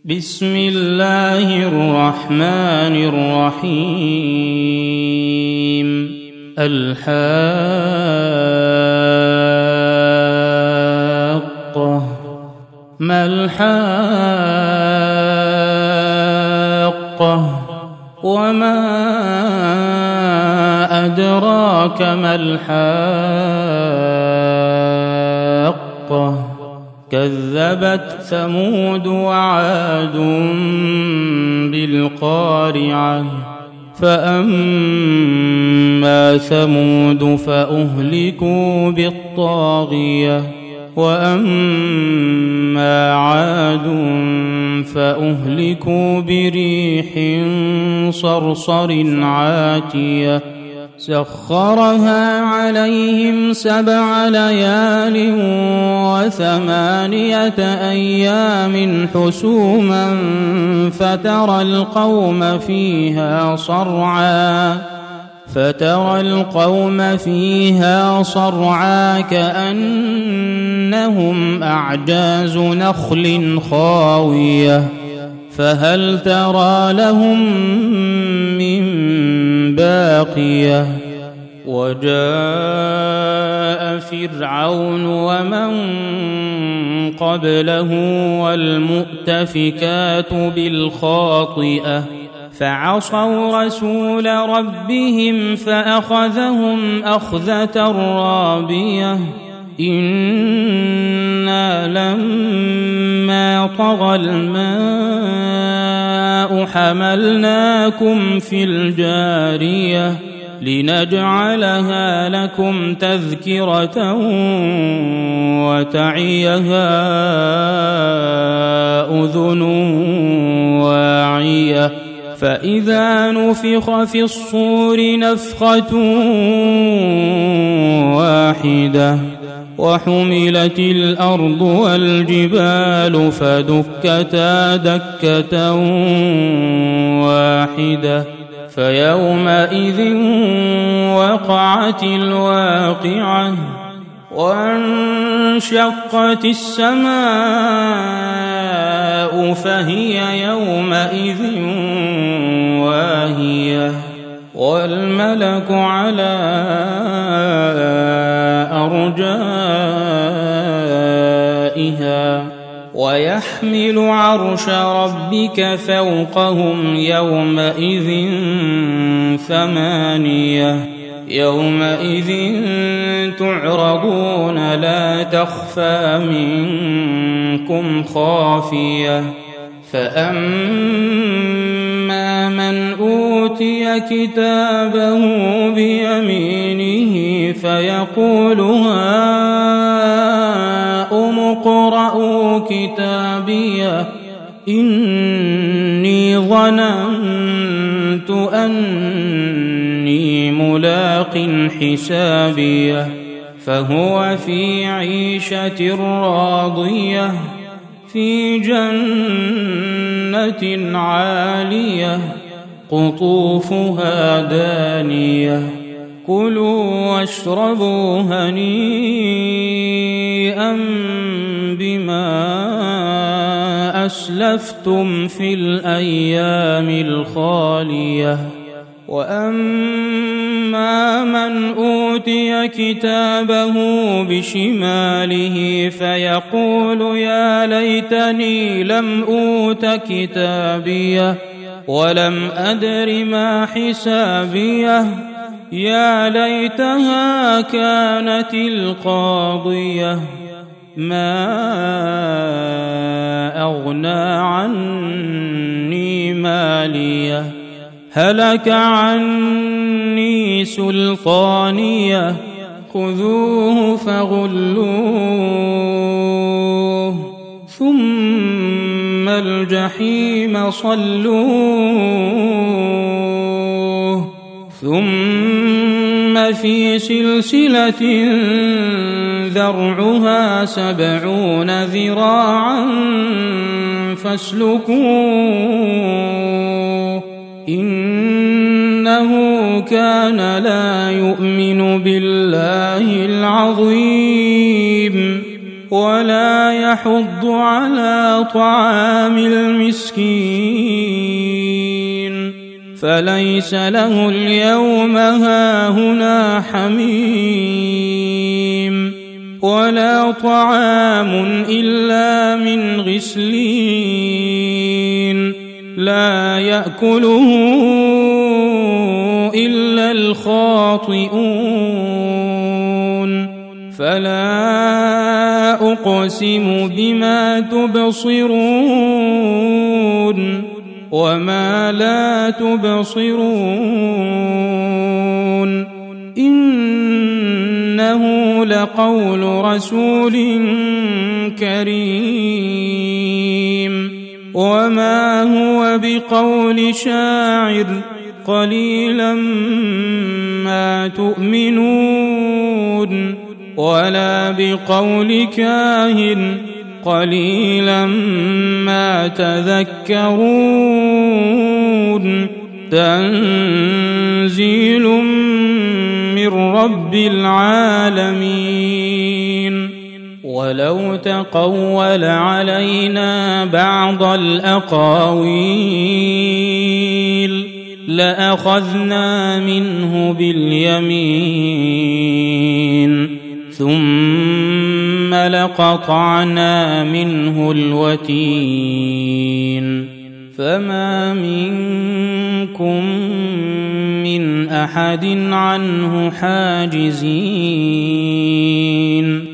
بسم الله الرحمن الرحيم. الحاقة. ما الحاقة وما أدراك ما الحاقة. كذبت ثمود وعاد بالقارعة. فأما ثمود فأهلكوا بالطاغية وأما عاد فأهلكوا بريح صرصر عاتية سخرها عليهم 7 ليال و8 أيام حسوما فترى القوم فيها صرعى كأنهم أعجاز نخل خاوية فهل ترى لهم من باقية. وجاء فرعون ومن قبله والمؤتفكات بالخاطئة فعصوا رسول ربهم فأخذهم أخذة رابية. إنا لما طغى الماء حملناكم في الجارية لنجعلها لكم تذكرة وتعيها أذن واعية. فإذا نفخ في الصور نفخة واحدة وحملت الأرض والجبال فدكتا دكة واحدة فيومئذ وقعت الواقعة. وانشقت السماء فهي يومئذ واهية والملك على أرجائها ويحمل عرش ربك فوقهم يومئذ 8 يومئذ تعرضون لا تخفى منكم خافية. فأما من أوتي كتابه بيمينه فيقول هاؤم اقرءوا كتابيه إني ظننت أني ملاق حسابيه فهو في عيشة راضية في جنة عالية قطوفها دانية. كلوا واشربوا هنيئا بما أسلفتم في الأيام الخالية. وأما من أوتي كتابه بشماله فيقول يا ليتني لم أوت كتابيه ولم أدر ما حسابيه يا ليتها كانت القاضية ما أغنى عني ماليه هلك عني سلطانيه خذوه فغلوه ثم الجحيم صلوه ثم في سلسلة ذرعها 70 ذراعا فاسلكوه إنه كان لا يؤمن بالله العظيم ولا يحض على طعام المسكين فليس له اليوم هاهنا حميم ولا طعام إلا من غسلين لا يأكله إلا الخاطئون فلا أقسم بما تبصرون وما لا تبصرون إنه لقول رسول كريم وما هو بقول شاعر قليلا ما تؤمنون ولا بقول كاهن قليلا ما تذكرون تنزيل من رب العالمين ولو تقول علينا بعض الأقاويل لأخذنا منه باليمين ثم لقطعنا منه الوتين فما منكم من أحد عنه حاجزين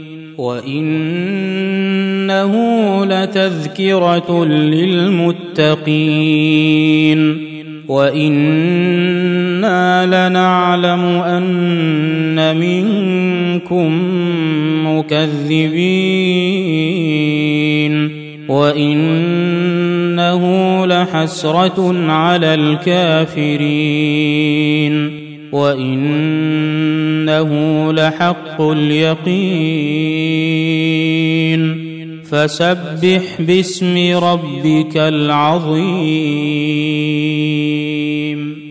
وإنه لتذكرة للمتقين وإنا لنعلم أن منكم مكذبين وإنه لحسرة على الكافرين وإنه لحق اليقين فسبح باسم ربك العظيم